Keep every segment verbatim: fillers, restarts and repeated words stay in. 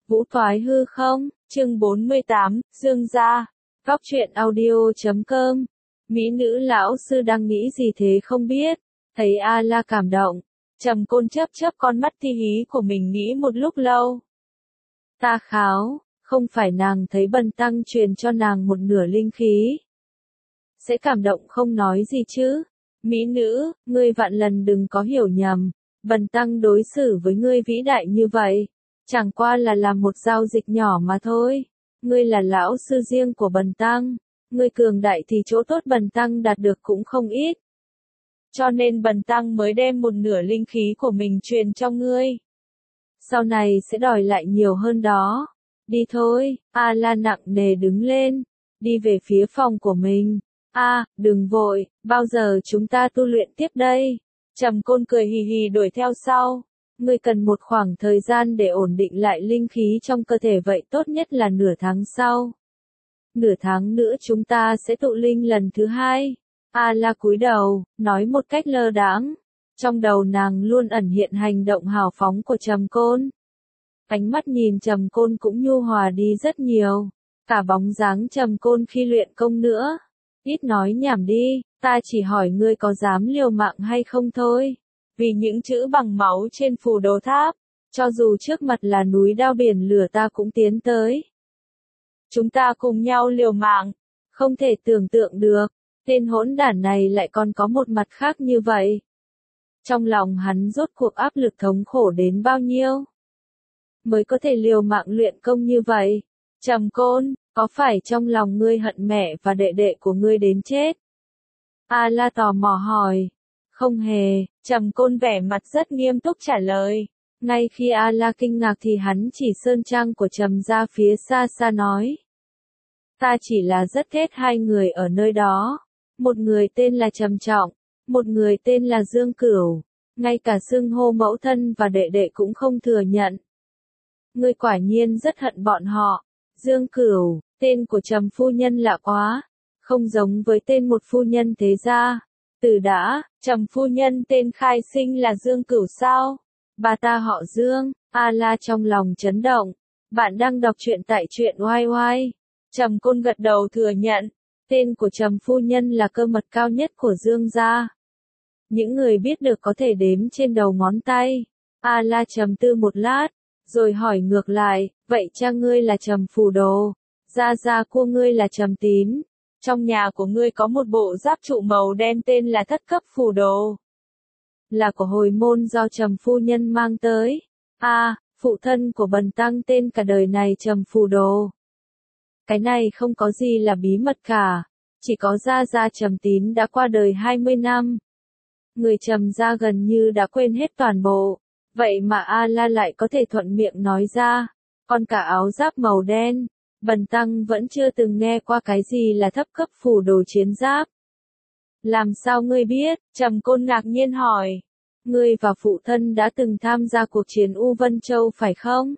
Vũ Thoái Hư Không, chương bốn mươi tám, Dương gia. Góc truyện audio chấm com. Mỹ nữ lão sư đang nghĩ gì thế không biết. Thấy A-la cảm động. Trầm Côn chớp chớp con mắt thi hí của mình nghĩ một lúc lâu. Ta kháo, không phải nàng thấy Bần tăng truyền cho nàng một nửa linh khí. Sẽ cảm động không nói gì chứ. Mỹ nữ, ngươi vạn lần đừng có hiểu nhầm. Bần tăng đối xử với ngươi vĩ đại như vậy. Chẳng qua là làm một giao dịch nhỏ mà thôi. Ngươi là lão sư riêng của Bần tăng. Ngươi cường đại thì chỗ tốt Bần tăng đạt được cũng không ít. Cho nên Bần tăng mới đem một nửa linh khí của mình truyền cho ngươi. Sau này sẽ đòi lại nhiều hơn đó. Đi thôi, A-la nặng nề đứng lên. Đi về phía phòng của mình. A, à, đừng vội, bao giờ chúng ta tu luyện tiếp đây? Trầm Côn cười hì hì đuổi theo sau. Ngươi cần một khoảng thời gian để ổn định lại linh khí trong cơ thể, vậy tốt nhất là nửa tháng sau. Nửa tháng nữa chúng ta sẽ tụ linh lần thứ hai. A-la cúi đầu, nói một cách lơ đãng. Trong đầu nàng luôn ẩn hiện hành động hào phóng của Trầm Côn. Ánh mắt nhìn Trầm Côn cũng nhu hòa đi rất nhiều. Cả bóng dáng Trầm Côn khi luyện công nữa. Ít nói nhảm đi, ta chỉ hỏi ngươi có dám liều mạng hay không thôi. Vì những chữ bằng máu trên phù đồ tháp, cho dù trước mặt là núi đao biển lửa ta cũng tiến tới. Chúng ta cùng nhau liều mạng, không thể tưởng tượng được, tên hỗn đản này lại còn có một mặt khác như vậy. Trong lòng hắn rốt cuộc áp lực thống khổ đến bao nhiêu, mới có thể liều mạng luyện công như vậy. Trầm Côn, có phải trong lòng ngươi hận mẹ và đệ đệ của ngươi đến chết? A-la tò mò hỏi. Không hề, Trầm Côn vẻ mặt rất nghiêm túc trả lời. Ngay khi A-la kinh ngạc thì hắn chỉ sơn trang của Trầm gia phía xa xa nói. Ta chỉ là rất ghét hai người ở nơi đó. Một người tên là Trầm Trọng, một người tên là Dương Cửu. Ngay cả xưng hô mẫu thân và đệ đệ cũng không thừa nhận. Ngươi quả nhiên rất hận bọn họ. Dương Cửu, tên của Trầm phu nhân lạ quá, không giống với tên một phu nhân thế gia. Từ đã, Trầm phu nhân tên khai sinh là Dương Cửu sao? Bà ta họ Dương. A-la trong lòng chấn động. Bạn đang đọc truyện tại truyện oai oai. Trầm Côn gật đầu thừa nhận, tên của Trầm phu nhân là cơ mật cao nhất của Dương gia. Những người biết được có thể đếm trên đầu ngón tay. A-la trầm tư một lát, rồi hỏi ngược lại, vậy cha ngươi là Trầm Phù Đồ, gia gia của ngươi là Trầm Tín, trong nhà của ngươi có một bộ giáp trụ màu đen tên là Thất Cấp Phù Đồ. Là của hồi môn do Trầm phu nhân mang tới. A, à, phụ thân của Bần tăng tên cả đời này Trầm Phù Đồ. Cái này không có gì là bí mật cả, chỉ có gia gia Trầm Tín đã qua đời hai mươi năm. Người Trầm gia gần như đã quên hết toàn bộ. Vậy mà A-la lại có thể thuận miệng nói ra, còn cả áo giáp màu đen, Bần tăng vẫn chưa từng nghe qua cái gì là thấp cấp phù đồ chiến giáp. Làm sao ngươi biết? Trầm Côn ngạc nhiên hỏi. Ngươi và phụ thân đã từng tham gia cuộc chiến U Vân Châu phải không?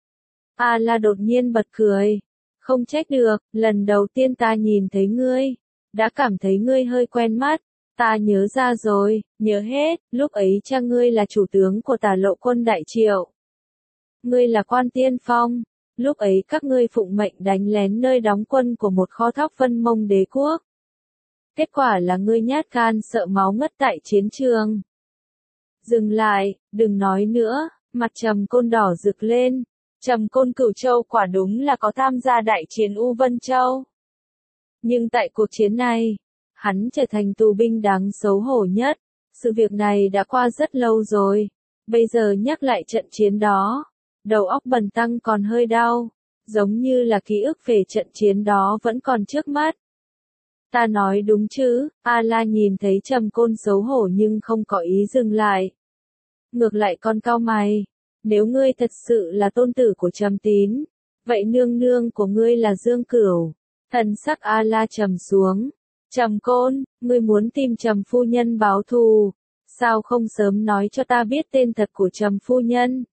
A-la đột nhiên bật cười. Không trách được, lần đầu tiên ta nhìn thấy ngươi, đã cảm thấy ngươi hơi quen mắt. Ta nhớ ra rồi, nhớ hết, lúc ấy cha ngươi là chủ tướng của Tả Lộ quân Đại Triệu. Ngươi là quan tiên phong, lúc ấy các ngươi phụng mệnh đánh lén nơi đóng quân của một kho thóc Vân Mông đế quốc. Kết quả là ngươi nhát gan sợ máu ngất tại chiến trường. Dừng lại, đừng nói nữa, mặt Trầm Côn đỏ rực lên. Trầm Côn Cửu Châu quả đúng là có tham gia đại chiến U Vân Châu. Nhưng tại cuộc chiến này, hắn trở thành tù binh đáng xấu hổ nhất. Sự việc này đã qua rất lâu rồi. Bây giờ nhắc lại trận chiến đó, đầu óc Bần tăng còn hơi đau. Giống như là ký ức về trận chiến đó vẫn còn trước mắt. Ta nói đúng chứ? A-la nhìn thấy Trầm Côn xấu hổ nhưng không có ý dừng lại. Ngược lại con cau mày. Nếu ngươi thật sự là tôn tử của Trầm Tín, vậy nương nương của ngươi là Dương Cửu. Thần sắc A-la trầm xuống. Trầm Côn, ngươi muốn tìm Trầm phu nhân báo thù, sao không sớm nói cho ta biết tên thật của Trầm phu nhân?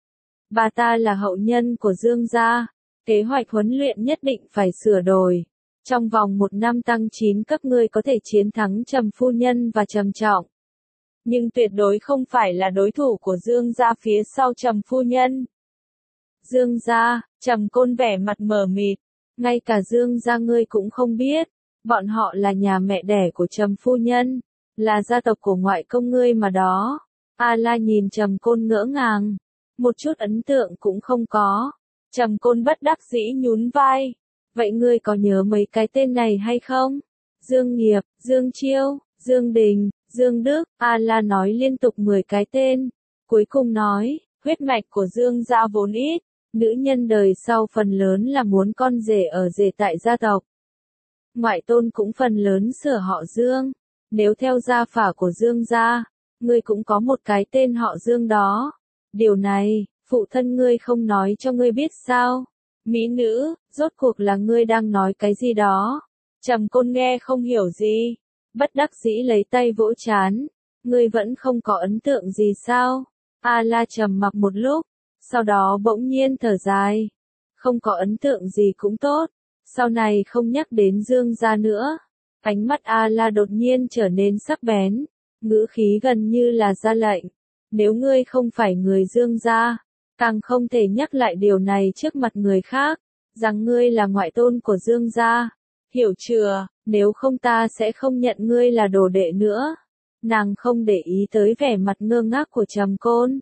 Bà ta là hậu nhân của Dương gia, kế hoạch huấn luyện nhất định phải sửa đổi. Trong vòng một năm tăng chín cấp ngươi có thể chiến thắng Trầm phu nhân và Trầm Trọng. Nhưng tuyệt đối không phải là đối thủ của Dương gia phía sau Trầm phu nhân. Dương gia, Trầm Côn vẻ mặt mờ mịt, ngay cả Dương gia ngươi cũng không biết, bọn họ là nhà mẹ đẻ của Trầm phu nhân, là gia tộc của ngoại công ngươi mà đó. A La nhìn Trầm Côn ngỡ ngàng, một chút ấn tượng cũng không có. Trầm Côn bất đắc dĩ nhún vai, vậy ngươi có nhớ mấy cái tên này hay không? Dương Nghiệp, Dương Chiêu, Dương Đình, Dương Đức. A La nói liên tục mười cái tên, cuối cùng nói, huyết mạch của Dương gia vốn ít, nữ nhân đời sau phần lớn là muốn con rể ở rể tại gia tộc. Ngoại tôn cũng phần lớn sửa họ Dương, nếu theo gia phả của Dương gia, ngươi cũng có một cái tên họ Dương đó. Điều này, phụ thân ngươi không nói cho ngươi biết sao? Mỹ nữ, rốt cuộc là ngươi đang nói cái gì đó? Trầm Côn nghe không hiểu gì, bất đắc dĩ lấy tay vỗ trán, ngươi vẫn không có ấn tượng gì sao? A La trầm mặc một lúc, sau đó bỗng nhiên thở dài, không có ấn tượng gì cũng tốt, sau này không nhắc đến Dương gia nữa. Ánh mắt A La đột nhiên trở nên sắc bén, ngữ khí gần như là ra lệnh, nếu ngươi không phải người Dương gia, càng không thể nhắc lại điều này trước mặt người khác, rằng ngươi là ngoại tôn của Dương gia. Hiểu chưa, nếu không ta sẽ không nhận ngươi là đồ đệ nữa. Nàng không để ý tới vẻ mặt ngơ ngác của Trầm Côn.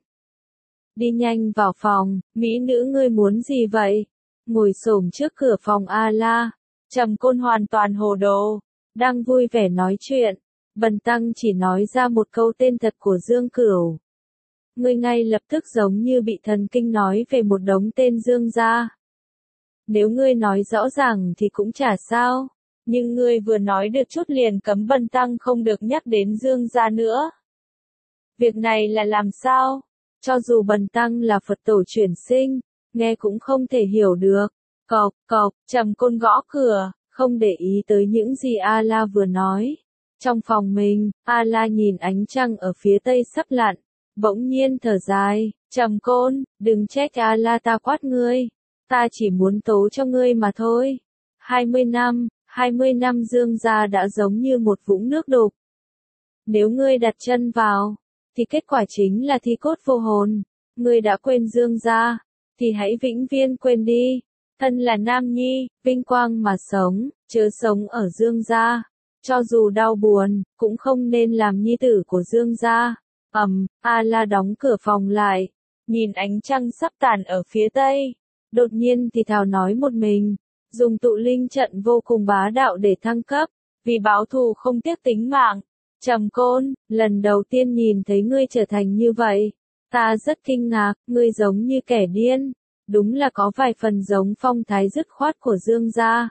Đi nhanh vào phòng, mỹ nữ ngươi muốn gì vậy? Ngồi xổm trước cửa phòng A La. Trầm Côn hoàn toàn hồ đồ, đang vui vẻ nói chuyện, Bần tăng chỉ nói ra một câu tên thật của Dương Cửu. Ngươi ngay lập tức giống như bị thần kinh nói về một đống tên Dương gia. Nếu ngươi nói rõ ràng thì cũng chả sao, nhưng ngươi vừa nói được chút liền cấm bần tăng không được nhắc đến Dương gia nữa. Việc này là làm sao? Cho dù bần tăng là Phật tổ chuyển sinh, nghe cũng không thể hiểu được. Cộc, cộc, Trầm Côn gõ cửa, không để ý tới những gì A La vừa nói. Trong phòng mình, A La nhìn ánh trăng ở phía tây sắp lặn, bỗng nhiên thở dài, Trầm Côn, đừng trách A La ta quát ngươi, ta chỉ muốn tố cho ngươi mà thôi. Hai mươi năm, hai mươi năm Dương gia đã giống như một vũng nước đục. Nếu ngươi đặt chân vào, thì kết quả chính là thi cốt vô hồn. Ngươi đã quên Dương gia, thì hãy vĩnh viễn quên đi. Thân là nam nhi, vinh quang mà sống, chớ sống ở Dương gia. Cho dù đau buồn, cũng không nên làm nhi tử của Dương gia. Ầm, A La đóng cửa phòng lại, nhìn ánh trăng sắp tàn ở phía tây, đột nhiên thì thào nói một mình, dùng tụ linh trận vô cùng bá đạo để thăng cấp, vì báo thù không tiếc tính mạng. Trầm Côn, lần đầu tiên nhìn thấy ngươi trở thành như vậy, ta rất kinh ngạc, ngươi giống như kẻ điên, đúng là có vài phần giống phong thái dứt khoát của Dương gia.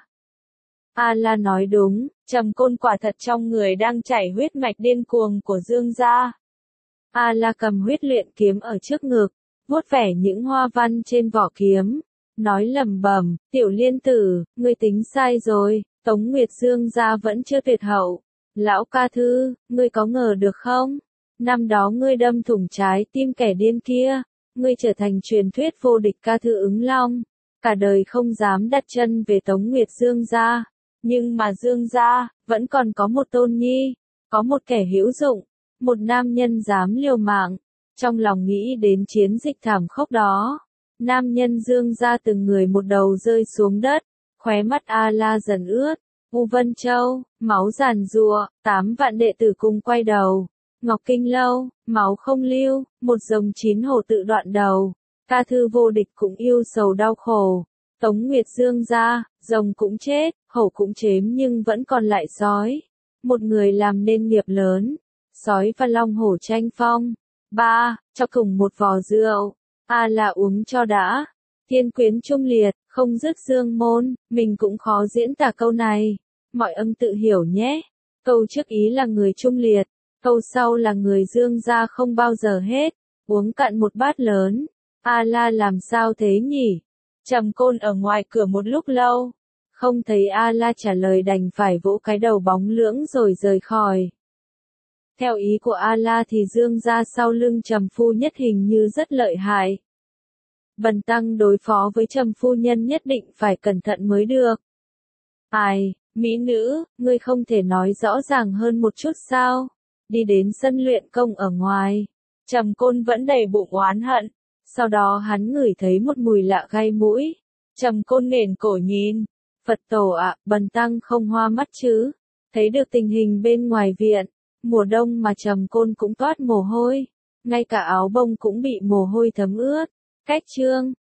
A La nói đúng, Trầm Côn quả thật trong người đang chảy huyết mạch điên cuồng của Dương gia. A La cầm huyết luyện kiếm ở trước ngực, vuốt vẻ những hoa văn trên vỏ kiếm, nói lẩm bẩm, tiểu liên tử, ngươi tính sai rồi, Tống Nguyệt Dương gia vẫn chưa tuyệt hậu. Lão ca thư, ngươi có ngờ được không? Năm đó ngươi đâm thủng trái tim kẻ điên kia, ngươi trở thành truyền thuyết vô địch ca thư ứng long, cả đời không dám đặt chân về Tống Nguyệt Dương gia. Nhưng mà Dương gia, vẫn còn có một tôn nhi, có một kẻ hữu dụng, một nam nhân dám liều mạng. Trong lòng nghĩ đến chiến dịch thảm khốc đó, nam nhân Dương gia từng người một đầu rơi xuống đất, khóe mắt A La dần ướt. U Vân Châu, máu giàn giụa, tám vạn đệ tử cùng quay đầu. Ngọc Kinh Lâu, máu không lưu, một rồng chín hổ tự đoạn đầu. Ca thư vô địch cũng yêu sầu đau khổ. Tống Nguyệt Dương gia, rồng cũng chết, hổ cũng chếm nhưng vẫn còn lại sói. Một người làm nên nghiệp lớn, sói và long hổ tranh phong. Ba, cho cùng một vò rượu, A La uống cho đã. Thiên quyến trung liệt, không dứt dương môn, mình cũng khó diễn tả câu này. Mọi âm tự hiểu nhé. Câu trước ý là người trung liệt, câu sau là người Dương gia không bao giờ hết. Uống cạn một bát lớn. A La làm sao thế nhỉ? Trầm Côn ở ngoài cửa một lúc lâu, không thấy A La trả lời đành phải vỗ cái đầu bóng lưỡng rồi rời khỏi. Theo ý của A La thì Dương gia sau lưng Trầm phu nhất hình như rất lợi hại. Bần tăng đối phó với Trầm phu nhân nhất định phải cẩn thận mới được. Ai, mỹ nữ, ngươi không thể nói rõ ràng hơn một chút sao? Đi đến sân luyện công ở ngoài, Trầm Côn vẫn đầy bụng oán hận, Sau đó hắn ngửi thấy một mùi lạ gai mũi. Trầm Côn nền cổ nhìn. Phật tổ ạ, bần tăng không hoa mắt chứ. Thấy được tình hình bên ngoài viện. Mùa đông mà Trầm Côn cũng toát mồ hôi. Ngay cả áo bông cũng bị mồ hôi thấm ướt. Cách chương